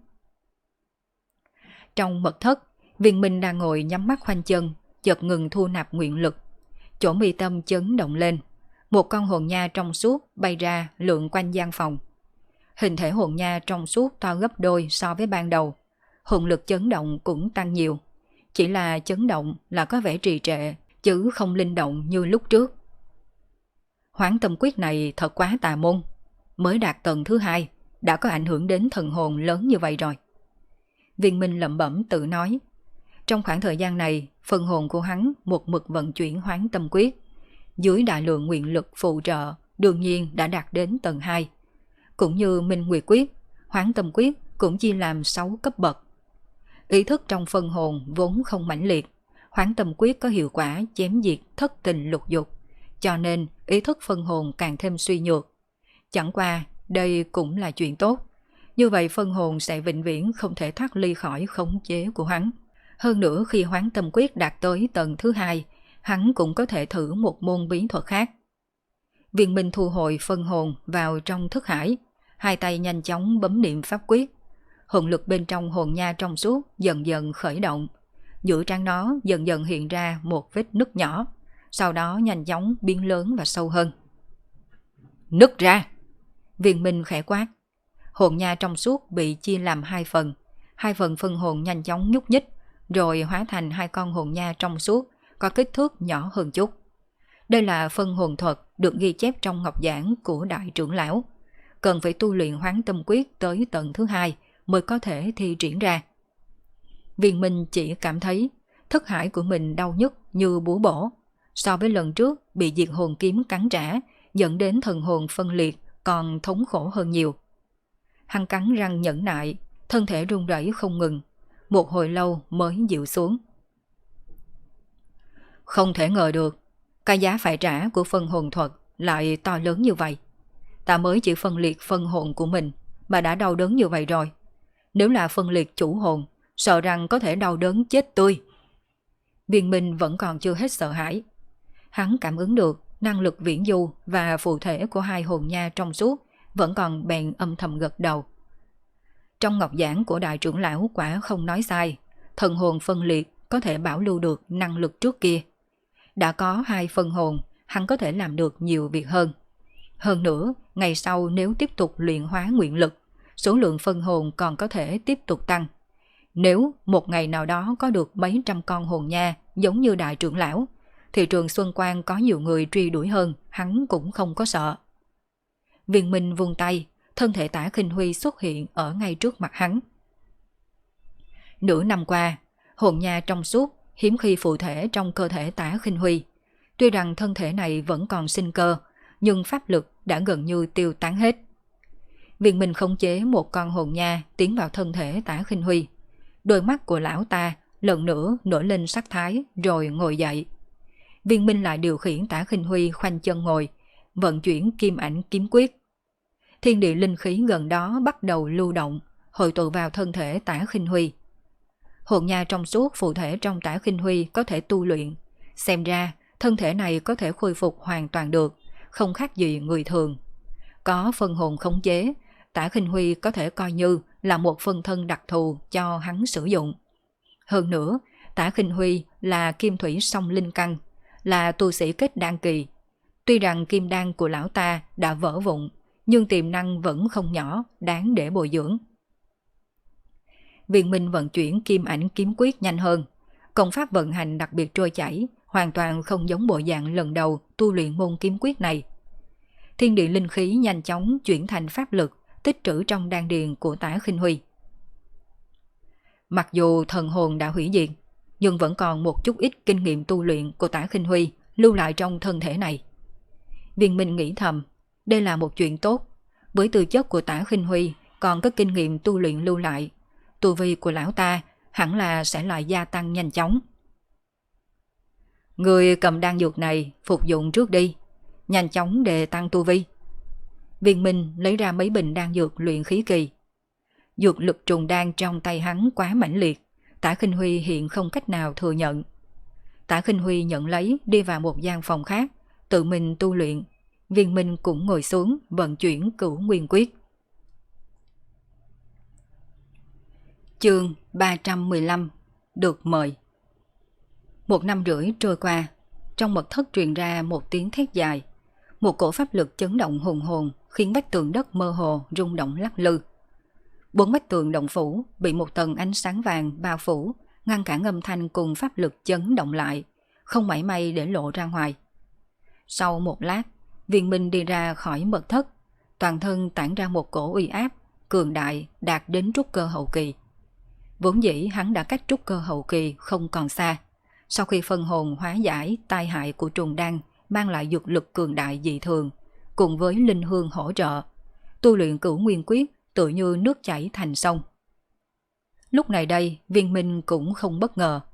Trong mật thất, Viên Minh đang ngồi nhắm mắt khoanh chân, chợt ngừng thu nạp nguyện lực. Chỗ mi tâm chấn động lên, một con hồn nha trong suốt bay ra lượn quanh gian phòng. Hình thể hồn nha trong suốt to gấp đôi so với ban đầu, hồn lực chấn động cũng tăng nhiều. Chỉ là chấn động là có vẻ trì trệ, chứ không linh động như lúc trước. Hoán tâm quyết này thật quá tà môn, mới đạt tầng thứ 2 đã có ảnh hưởng đến thần hồn lớn như vậy rồi. Viên Minh lẩm bẩm tự nói. Trong khoảng thời gian này, phần hồn của hắn một mực vận chuyển hoán tâm quyết, dưới đại lượng nguyện lực phụ trợ đương nhiên đã đạt đến tầng 2. Cũng như Minh Nguyệt Quyết, hoán tâm quyết cũng chia làm 6 cấp bậc. Ý thức trong phân hồn vốn không mãnh liệt, Hoán tâm quyết có hiệu quả chém diệt thất tình lục dục, cho nên ý thức phân hồn càng thêm suy nhược. Chẳng qua, đây cũng là chuyện tốt. Như vậy phân hồn sẽ vĩnh viễn không thể thoát ly khỏi khống chế của hắn. Hơn nữa khi hoán tâm quyết đạt tới tầng thứ 2, hắn cũng có thể thử một môn bí thuật khác. Viên Minh thu hồi phân hồn vào trong thức hải, hai tay nhanh chóng bấm niệm pháp quyết. Hồn lực bên trong hồn nha trong suốt dần dần khởi động. Giữa trán nó dần dần hiện ra một vết nứt nhỏ, sau đó nhanh chóng biến lớn và sâu hơn. Nứt ra! Viên Minh khẽ quát. Hồn nha trong suốt bị chia làm hai phần phân hồn nhanh chóng nhúc nhích, rồi hóa thành hai con hồn nha trong suốt, có kích thước nhỏ hơn chút. Đây là phân hồn thuật được ghi chép trong ngọc giảng của đại trưởng lão. Cần phải tu luyện hoán tâm quyết tới tầng thứ 2 mới có thể thi triển ra. Viên Minh chỉ cảm thấy thức hải của mình đau nhức như búa bổ. So với lần trước bị diệt hồn kiếm cắn trả, dẫn đến thần hồn phân liệt còn thống khổ hơn nhiều. Hắn cắn răng nhẫn nại, thân thể run rẩy không ngừng. Một hồi lâu mới dịu xuống. Không thể ngờ được, cái giá phải trả của phân hồn thuật lại to lớn như vậy. Ta mới chỉ phân liệt phân hồn của mình mà đã đau đớn như vậy rồi. Nếu là phân liệt chủ hồn, sợ rằng có thể đau đớn chết tươi. Viên Minh vẫn còn chưa hết sợ hãi. Hắn cảm ứng được năng lực viễn du và phụ thể của hai hồn nha trong suốt, vẫn còn bèn âm thầm gật đầu. Trong ngọc giảng của đại trưởng lão quả không nói sai, thần hồn phân liệt có thể bảo lưu được năng lực trước kia. Đã có hai phân hồn, hắn có thể làm được nhiều việc hơn. Hơn nữa, ngày sau nếu tiếp tục luyện hóa nguyện lực, số lượng phân hồn còn có thể tiếp tục tăng. Nếu một ngày nào đó có được mấy trăm con hồn nha giống như đại trưởng lão, thì Trường Xuân Quan có nhiều người truy đuổi hơn, hắn cũng không có sợ. Viên Minh vung tay, thân thể Tả Khinh Huy xuất hiện ở ngay trước mặt hắn. Nửa năm qua, hồn nha trong suốt hiếm khi phụ thể trong cơ thể Tả Khinh Huy. Tuy rằng thân thể này vẫn còn sinh cơ, nhưng pháp lực đã gần như tiêu tán hết. Viên Minh khống chế một con hồn nha tiến vào thân thể Tả Khinh Huy. Đôi mắt của lão ta lần nữa nổi lên sắc thái rồi ngồi dậy. Viên Minh lại điều khiển Tả Khinh Huy khoanh chân ngồi, vận chuyển kim ảnh kiếm quyết. Thiên địa linh khí gần đó bắt đầu lưu động, hội tụ vào thân thể Tả Khinh Huy. Hồn nha trong suốt phụ thể trong Tả Khinh Huy có thể tu luyện, xem ra thân thể này có thể khôi phục hoàn toàn được, không khác gì người thường. Có phân hồn khống chế, Tả Khinh Huy có thể coi như là một phân thân đặc thù cho hắn sử dụng. Hơn nữa, Tả Khinh Huy là kim thủy song linh căn, là tu sĩ kết đan kỳ. Tuy rằng kim đan của lão ta đã vỡ vụn, nhưng tiềm năng vẫn không nhỏ, đáng để bồi dưỡng. Viên Minh vận chuyển kim ảnh kiếm quyết nhanh hơn, công pháp vận hành đặc biệt trôi chảy, hoàn toàn không giống bộ dạng lần đầu tu luyện môn kiếm quyết này. Thiên địa linh khí nhanh chóng chuyển thành pháp lực tích trữ trong đan điền của Tả Khinh Huy. Mặc dù thần hồn đã hủy diệt, nhưng vẫn còn một chút ít kinh nghiệm tu luyện của Tả Khinh Huy lưu lại trong thân thể này. Viên Minh nghĩ thầm, đây là một chuyện tốt. Với tư chất của Tả Khinh Huy còn có kinh nghiệm tu luyện lưu lại, tu vi của lão ta hẳn là sẽ lại gia tăng nhanh chóng. Người cầm đan dược này phục dụng trước đi, nhanh chóng để tăng tu vi. Viên Minh lấy ra mấy bình đan dược luyện khí kỳ. Dược lực trùng đan trong tay hắn quá mãnh liệt, Tả Khinh Huy hiện không cách nào thừa nhận. Tả Khinh Huy nhận lấy đi vào một gian phòng khác, tự mình tu luyện. Viên Minh cũng ngồi xuống vận chuyển Cửu Nguyên Quyết. Chương 315 được mời. 1 năm rưỡi trôi qua, trong mật thất truyền ra một tiếng thét dài. Một cổ pháp lực chấn động hùng hồn khiến vách tường đất mơ hồ rung động lắc lư. 4 vách tường động phủ bị một tầng ánh sáng vàng bao phủ, ngăn cản âm thanh cùng pháp lực chấn động lại, không mảy may để lộ ra ngoài. Sau một lát, Viên Minh đi ra khỏi mật thất, toàn thân tản ra một cổ uy áp cường đại đạt đến trúc cơ hậu kỳ. Vốn dĩ hắn đã cách trúc cơ hậu kỳ không còn xa. Sau khi phân hồn hóa giải tai hại của trùng đan mang lại dược lực cường đại dị thường, cùng với linh hương hỗ trợ, tu luyện Cửu Nguyên Quyết tự như nước chảy thành sông. Lúc này đây, Viên Minh cũng không bất ngờ.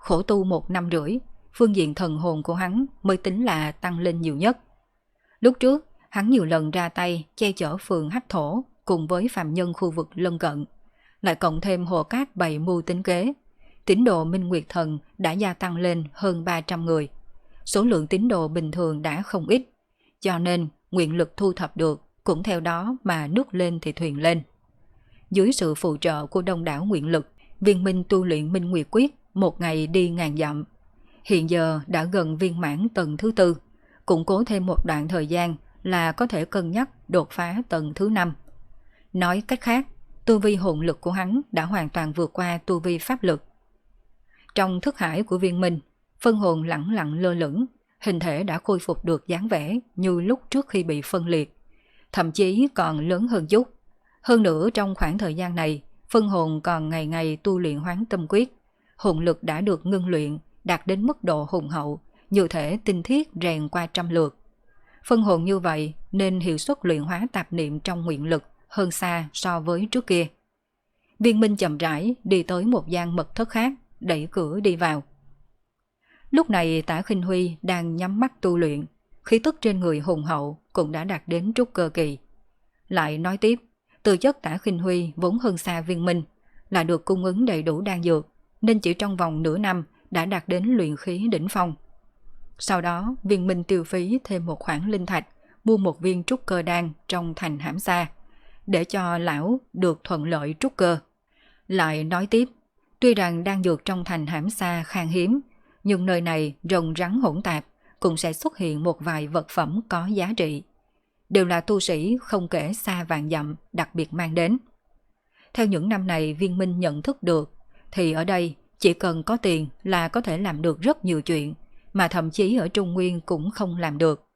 khổ tu 1 năm rưỡi, phương diện thần hồn của hắn mới tính là tăng lên nhiều nhất. Lúc trước, hắn nhiều lần ra tay che chở phường Hắc Thổ cùng với phạm nhân khu vực lân cận, lại cộng thêm Hồ Cát bày mưu tính kế. Tín đồ Minh Nguyệt Thần đã gia tăng lên hơn 300 người. Số lượng tín đồ bình thường đã không ít, cho nên nguyện lực thu thập được cũng theo đó mà nước lên thì thuyền lên. Dưới sự phụ trợ của đông đảo nguyện lực, viên minh tu luyện Minh Nguyệt Quyết một ngày đi ngàn dặm. Hiện giờ đã gần viên mãn tầng thứ 4, củng cố thêm một đoạn thời gian là có thể cân nhắc đột phá tầng thứ 5. Nói cách khác, tu vi hồn lực của hắn đã hoàn toàn vượt qua tu vi pháp lực. Trong thức hải của viên minh, phân hồn lẳng lặng lơ lửng, hình thể đã khôi phục được dáng vẻ như lúc trước khi bị phân liệt, thậm chí còn lớn hơn chút. Hơn nữa trong khoảng thời gian này, phân hồn còn ngày ngày tu luyện Hoán Tâm Quyết, hồn lực đã được ngưng luyện, đạt đến mức độ hùng hậu, như thể tinh thiết rèn qua trăm lượt. Phân hồn như vậy nên hiệu suất luyện hóa tạp niệm trong nguyện lực hơn xa so với trước kia. Viên minh chậm rãi đi tới một gian mật thất khác, đẩy cửa đi vào. Lúc này Tả Khinh Huy đang nhắm mắt tu luyện, khí tức trên người hùng hậu cũng đã đạt đến trúc cơ kỳ. Lại nói tiếp, tư chất Tả Khinh Huy vốn hơn xa viên minh, là được cung ứng đầy đủ đan dược, nên chỉ trong vòng nửa năm đã đạt đến luyện khí đỉnh phong. Sau đó viên minh tiêu phí thêm một khoản linh thạch, mua một viên trúc cơ đan trong thành Hãm Sa, để cho lão được thuận lợi trúc cơ. Lại nói tiếp, tuy rằng đan dược trong thành Hãm Sa khan hiếm, nhưng nơi này rồng rắn hỗn tạp, cũng sẽ xuất hiện một vài vật phẩm có giá trị. Đều là tu sĩ không kể xa vạn dặm đặc biệt mang đến. Theo những năm này viên minh nhận thức được, thì ở đây chỉ cần có tiền là có thể làm được rất nhiều chuyện, mà thậm chí ở Trung Nguyên cũng không làm được.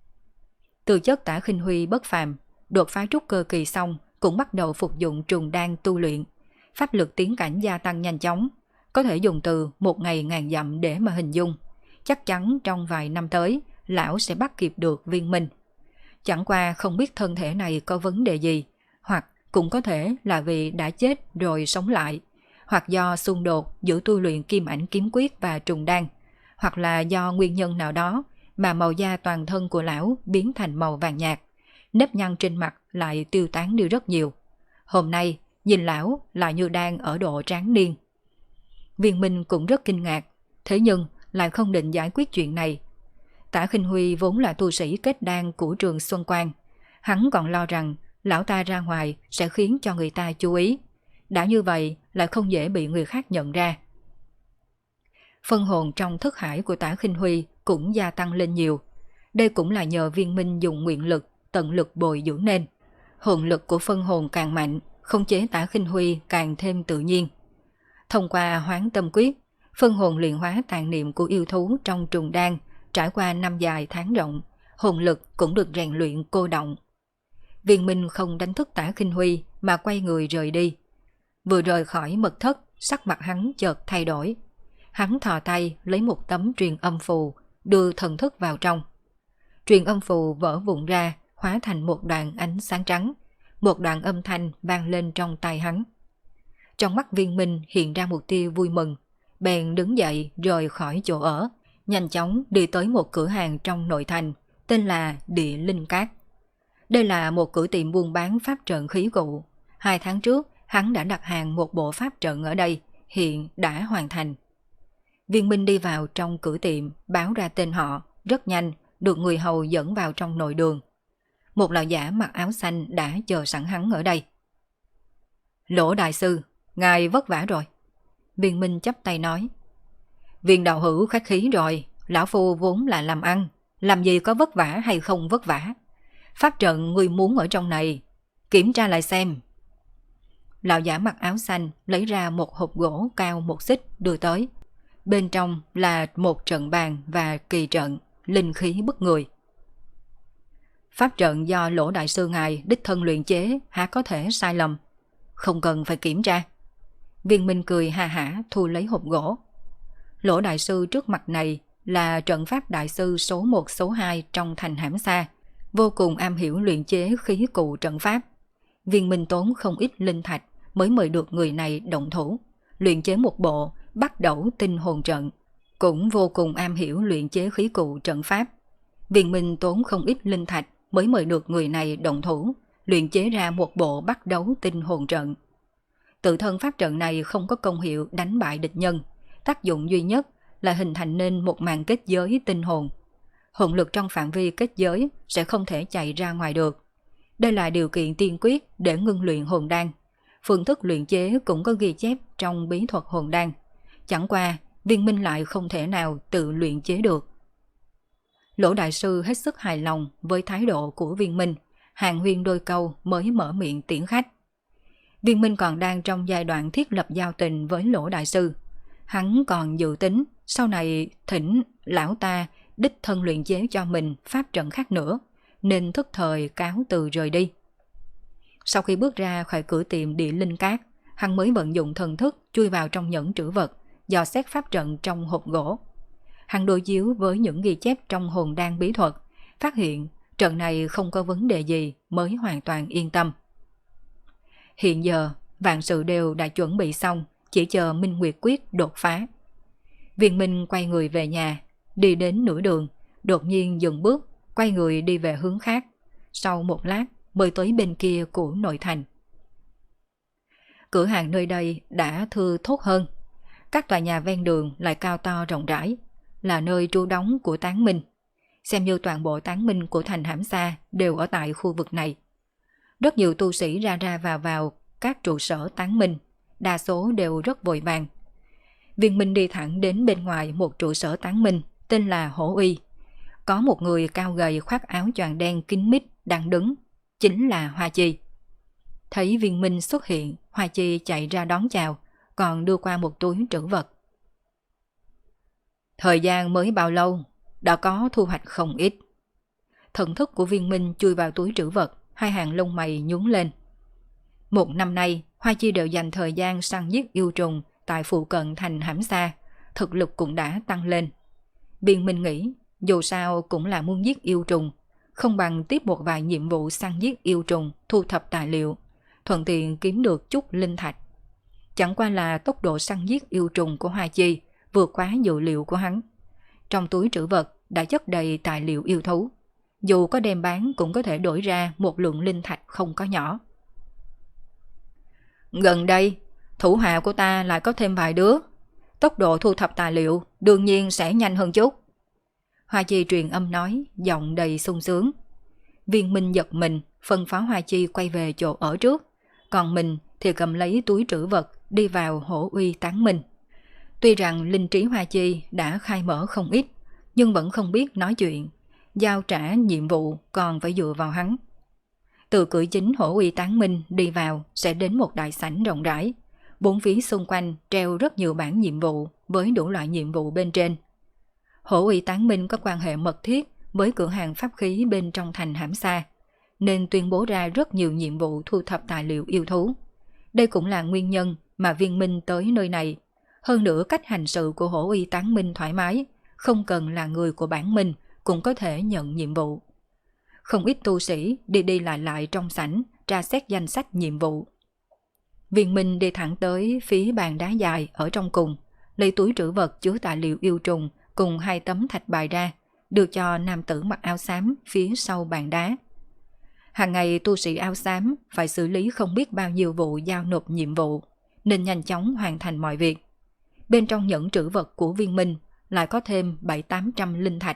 Tư chất Tả Khinh Huy bất phàm, đột phá trúc cơ kỳ xong cũng bắt đầu phục dụng trùng đan tu luyện, pháp lực tiến cảnh gia tăng nhanh chóng, có thể dùng từ một ngày ngàn dặm để mà hình dung. Chắc chắn trong vài năm tới, lão sẽ bắt kịp được viên minh. Chẳng qua không biết thân thể này có vấn đề gì, hoặc cũng có thể là vì đã chết rồi sống lại, hoặc do xung đột giữa tu luyện Kim Ảnh Kiếm Quyết và trùng đan, hoặc là do nguyên nhân nào đó mà màu da toàn thân của lão biến thành màu vàng nhạt, nếp nhăn trên mặt lại tiêu tán đi rất nhiều. Hôm nay, nhìn lão lại như đang ở độ tráng niên. Viên minh cũng rất kinh ngạc, thế nhưng lại không định giải quyết chuyện này. Tả Khinh Huy vốn là tu sĩ kết đan của trường Xuân Quan, hắn còn lo rằng lão ta ra ngoài sẽ khiến cho người ta chú ý, đã như vậy lại không dễ bị người khác nhận ra. Phân hồn trong thức hải của Tả Khinh Huy cũng gia tăng lên nhiều, đây cũng là nhờ viên minh dùng nguyện lực tận lực bồi dưỡng nên. Hồn lực của phân hồn càng mạnh, khống chế Tả Khinh Huy càng thêm tự nhiên. Thông qua Hoán Tâm Quyết, phân hồn luyện hóa tàn niệm của yêu thú trong trùng đan, trải qua năm dài tháng rộng, hồn lực cũng được rèn luyện cô động. Viên minh không đánh thức Tả Khinh Huy mà quay người rời đi. Vừa rời khỏi mật thất, sắc mặt hắn chợt thay đổi. Hắn thò tay lấy một tấm truyền âm phù, đưa thần thức vào trong. Truyền âm phù vỡ vụn ra, hóa thành một đoạn ánh sáng trắng. Một đoạn âm thanh vang lên trong tai hắn. Trong mắt viên minh hiện ra một tia vui mừng, bèn đứng dậy rời khỏi chỗ ở, nhanh chóng đi tới một cửa hàng trong nội thành, tên là Địa Linh Cát. Đây là một cửa tiệm buôn bán pháp trận khí cụ. 2 tháng trước, hắn đã đặt hàng một bộ pháp trận ở đây, hiện đã hoàn thành. Viên minh đi vào trong cửa tiệm, báo ra tên họ, rất nhanh, được người hầu dẫn vào trong nội đường. Một lão giả mặc áo xanh đã chờ sẵn hắn ở đây. Lỗ đại sư, ngài vất vả rồi. Viên minh chắp tay nói. Viên đạo hữu khách khí rồi, lão phu vốn là làm ăn, làm gì có vất vả hay không vất vả. Pháp trận ngươi muốn ở trong này, kiểm tra lại xem. Lão giả mặc áo xanh lấy ra một hộp gỗ cao 1 xích đưa tới. Bên trong là một trận bàn và kỳ trận, linh khí bức người. Pháp trận do Lỗ đại sư ngài đích thân luyện chế, há có thể sai lầm. Không cần phải kiểm tra. Viên minh cười ha hả thu lấy hộp gỗ. Lỗ đại sư trước mặt này là trận pháp đại sư số 1 số 2 trong thành Hãm Sa, vô cùng am hiểu luyện chế khí cụ trận pháp. Viên minh tốn không ít linh thạch mới mời được người này động thủ, luyện chế một bộ Bắt Đẩu Tinh Hồn Trận, cũng vô cùng am hiểu luyện chế khí cụ trận pháp. Viên Minh tốn không ít linh thạch mới mời được người này động thủ, luyện chế ra một bộ Bắt Đấu Tinh Hồn Trận. Tự thân pháp trận này không có công hiệu đánh bại địch nhân, tác dụng duy nhất là hình thành nên một màn kết giới tinh hồn. Hồn lực trong phạm vi kết giới sẽ không thể chạy ra ngoài được. Đây là điều kiện tiên quyết để ngưng luyện hồn đan. Phương thức luyện chế cũng có ghi chép trong bí thuật hồn đan. Chẳng qua, Viên Minh lại không thể nào tự luyện chế được. Lỗ đại sư hết sức hài lòng với thái độ của Viên Minh, hàn huyên đôi câu mới mở miệng tiễn khách. Viên Minh còn đang trong giai đoạn thiết lập giao tình với Lỗ đại sư. Hắn còn dự tính sau này thỉnh lão ta đích thân luyện chế cho mình pháp trận khác nữa, nên thức thời cáo từ rời đi. Sau khi bước ra khỏi cửa tiệm địa linh cát, hắn mới vận dụng thần thức chui vào trong nhẫn trữ vật, dò xét pháp trận trong hộp gỗ. Hắn đối chiếu với những ghi chép trong hồn đan bí thuật, phát hiện trận này không có vấn đề gì mới hoàn toàn yên tâm. Hiện giờ, vạn sự đều đã chuẩn bị xong, chỉ chờ Minh Nguyệt Quyết đột phá. Viên Minh quay người về nhà, đi đến nửa đường, đột nhiên dừng bước, quay người đi về hướng khác. Sau một lát mới tới bên kia của nội thành. Cửa hàng nơi đây đã thưa thốt hơn. Các tòa nhà ven đường lại cao to rộng rãi, là nơi trú đóng của Tán Minh. Xem như toàn bộ Tán Minh của thành Hãm Sa đều ở tại khu vực này. Rất nhiều tu sĩ ra ra vào các trụ sở Tán Minh, đa số đều rất vội vàng. Viên Minh đi thẳng đến bên ngoài một trụ sở Tán Minh tên là Hổ Uy. Có một người cao gầy khoác áo choàng đen kín mít đang đứng, chính là Hoa Chi. Thấy Viên Minh xuất hiện, Hoa Chi chạy ra đón chào, còn đưa qua một túi trữ vật. Thời gian mới bao lâu, đã có thu hoạch không ít. Thần thức của Viên Minh chui vào túi trữ vật, hai hàng lông mày nhướng lên. Một năm nay, Hoa Chi đều dành thời gian săn giết yêu trùng tại phụ cận thành Hãm Sa, thực lực cũng đã tăng lên. Viên Minh nghĩ, dù sao cũng là muốn giết yêu trùng, không bằng tiếp một vài nhiệm vụ săn giết yêu trùng, thu thập tài liệu, thuận tiện kiếm được chút linh thạch. Chẳng qua là tốc độ săn giết yêu trùng của Hoa Chi vượt quá dự liệu của hắn. Trong túi trữ vật đã chất đầy tài liệu yêu thú, dù có đem bán cũng có thể đổi ra một lượng linh thạch không có nhỏ. Gần đây, thủ hạ của ta lại có thêm vài đứa, tốc độ thu thập tài liệu đương nhiên sẽ nhanh hơn chút. Hoa Chi truyền âm nói, giọng đầy sung sướng. Viên Minh giật mình, phân phó Hoa Chi quay về chỗ ở trước, còn mình thì cầm lấy túi trữ vật đi vào Hổ Uy Tán Minh. Tuy rằng linh trí Hoa Chi đã khai mở không ít, nhưng vẫn không biết nói chuyện, giao trả nhiệm vụ còn phải dựa vào hắn. Từ cửa chính Hổ Uy Tán Minh đi vào sẽ đến một đại sảnh rộng rãi, bốn phía xung quanh treo rất nhiều bảng nhiệm vụ với đủ loại nhiệm vụ bên trên. Hổ Uy Tán Minh có quan hệ mật thiết với cửa hàng pháp khí bên trong thành Hãm Sa, nên tuyên bố ra rất nhiều nhiệm vụ thu thập tài liệu yêu thú. Đây cũng là nguyên nhân mà Viên Minh tới nơi này. Hơn nữa cách hành sự của Hổ Uy Tán Minh thoải mái, không cần là người của bản Minh cũng có thể nhận nhiệm vụ. Không ít tu sĩ đi đi lại trong sảnh tra xét danh sách nhiệm vụ. Viên Minh đi thẳng tới phía bàn đá dài ở trong cùng, lấy túi trữ vật chứa tài liệu yêu trùng cùng 2 tấm thạch bài ra, đưa cho nam tử mặc áo xám phía sau bàn đá. Hàng ngày tu sĩ áo xám phải xử lý không biết bao nhiêu vụ giao nộp nhiệm vụ, nên nhanh chóng hoàn thành mọi việc. Bên trong nhẫn trữ vật của Viên Minh lại có thêm 700-800 linh thạch.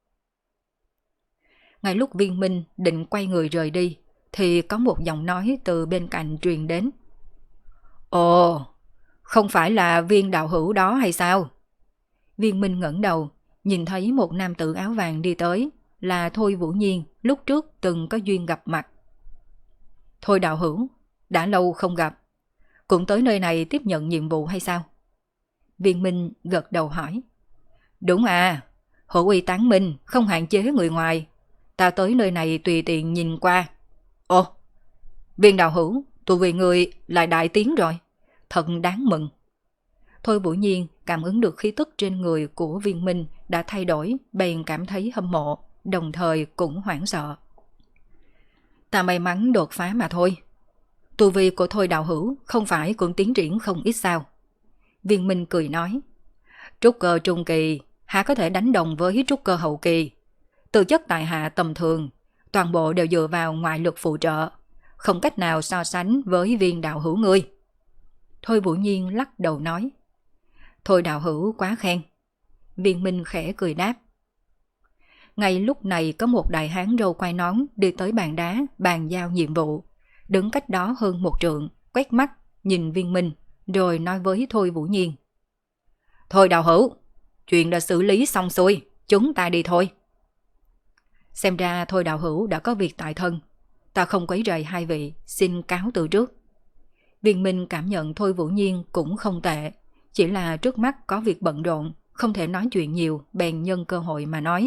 Ngay lúc Viên Minh định quay người rời đi, thì có một giọng nói từ bên cạnh truyền đến. Ồ, không phải là Viên đạo hữu đó hay sao? Viên Minh ngẩng đầu, nhìn thấy một nam tử áo vàng đi tới, là Thôi Vũ Nhiên, lúc trước từng có duyên gặp mặt. Thôi đạo hữu, đã lâu không gặp, cũng tới nơi này tiếp nhận nhiệm vụ hay sao? Viên Minh gật đầu hỏi. Đúng à, Hổ Uy Tán Minh không hạn chế người ngoài, ta tới nơi này tùy tiện nhìn qua. Ồ, Viên đạo hữu, tụi vì người lại đại tiến rồi, thật đáng mừng. Thôi Vũ Nhiên cảm ứng được khí tức trên người của Viên Minh đã thay đổi, bèn cảm thấy hâm mộ, đồng thời cũng hoảng sợ. Ta may mắn đột phá mà thôi. Tu vi của Thôi đạo hữu không phải cũng tiến triển không ít sao? Viên Minh cười nói, trúc cơ trung kỳ há có thể đánh đồng với trúc cơ hậu kỳ. Tư chất tại hạ tầm thường, toàn bộ đều dựa vào ngoại lực phụ trợ, không cách nào so sánh với viên đạo hữu ngươi. Thôi Vũ Nhiên lắc đầu nói, thôi đạo hữu quá khen. Viên Minh khẽ cười đáp. Ngay lúc này có một đại hán râu quai nón đi tới bàn đá bàn giao nhiệm vụ, đứng cách đó hơn một trượng, quét mắt, nhìn Viên Minh, rồi nói với Thôi Vũ Nhiên. Thôi đạo hữu, chuyện đã xử lý xong xuôi, chúng ta đi thôi. Xem ra Thôi đạo hữu đã có việc tại thân, ta không quấy rầy hai vị, xin cáo từ trước. Viên Minh cảm nhận Thôi Vũ Nhiên cũng không tệ, chỉ là trước mắt có việc bận rộn, không thể nói chuyện nhiều, bèn nhân cơ hội mà nói.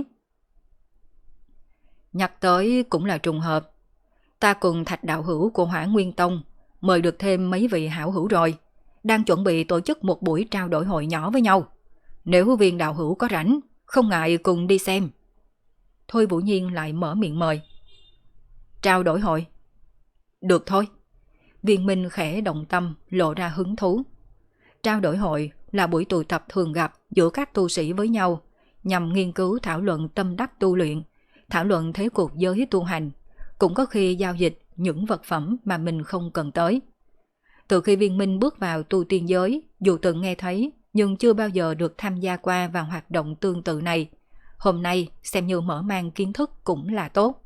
Nhắc tới cũng là trùng hợp, ta cùng Thạch đạo hữu của Hỏa Nguyên Tông mời được thêm mấy vị hảo hữu rồi, đang chuẩn bị tổ chức một buổi trao đổi hội nhỏ với nhau. Nếu Viên đạo hữu có rảnh, không ngại cùng đi xem. Thôi Vũ Nhiên lại mở miệng mời. Trao đổi hội? Được thôi. Viên Minh khẽ động tâm, lộ ra hứng thú. Trao đổi hội là buổi tụ tập thường gặp giữa các tu sĩ với nhau, nhằm nghiên cứu thảo luận tâm đắc tu luyện, thảo luận thế cuộc giới tu hành, cũng có khi giao dịch những vật phẩm mà mình không cần tới. Từ khi Viên Minh bước vào tu tiên giới, dù từng nghe thấy nhưng chưa bao giờ được tham gia qua vào hoạt động tương tự này. Hôm nay xem như mở mang kiến thức cũng là tốt.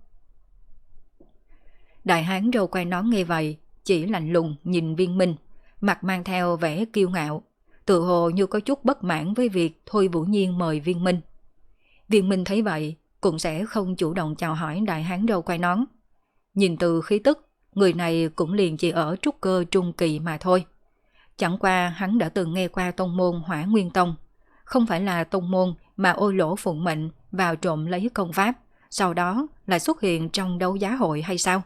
Đại hán râu quai nón nghe vậy, chỉ lạnh lùng nhìn Viên Minh, mặt mang theo vẻ kiêu ngạo, tự hồ như có chút bất mãn với việc Thôi Vũ Nhiên mời Viên Minh. Viên Minh thấy vậy, cũng sẽ không chủ động chào hỏi đại hán râu quai nón. Nhìn từ khí tức, người này cũng liền chỉ ở trúc cơ trung kỳ mà thôi. Chẳng qua hắn đã từng nghe qua tông môn Hỏa Nguyên Tông, không phải là tông môn mà Ô Lỗ phụng mệnh vào trộm lấy công pháp, sau đó lại xuất hiện trong đấu giá hội hay sao?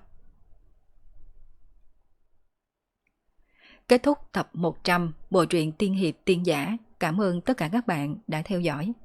Kết thúc tập 100 bộ truyện tiên hiệp tiên giả. Cảm ơn tất cả các bạn đã theo dõi.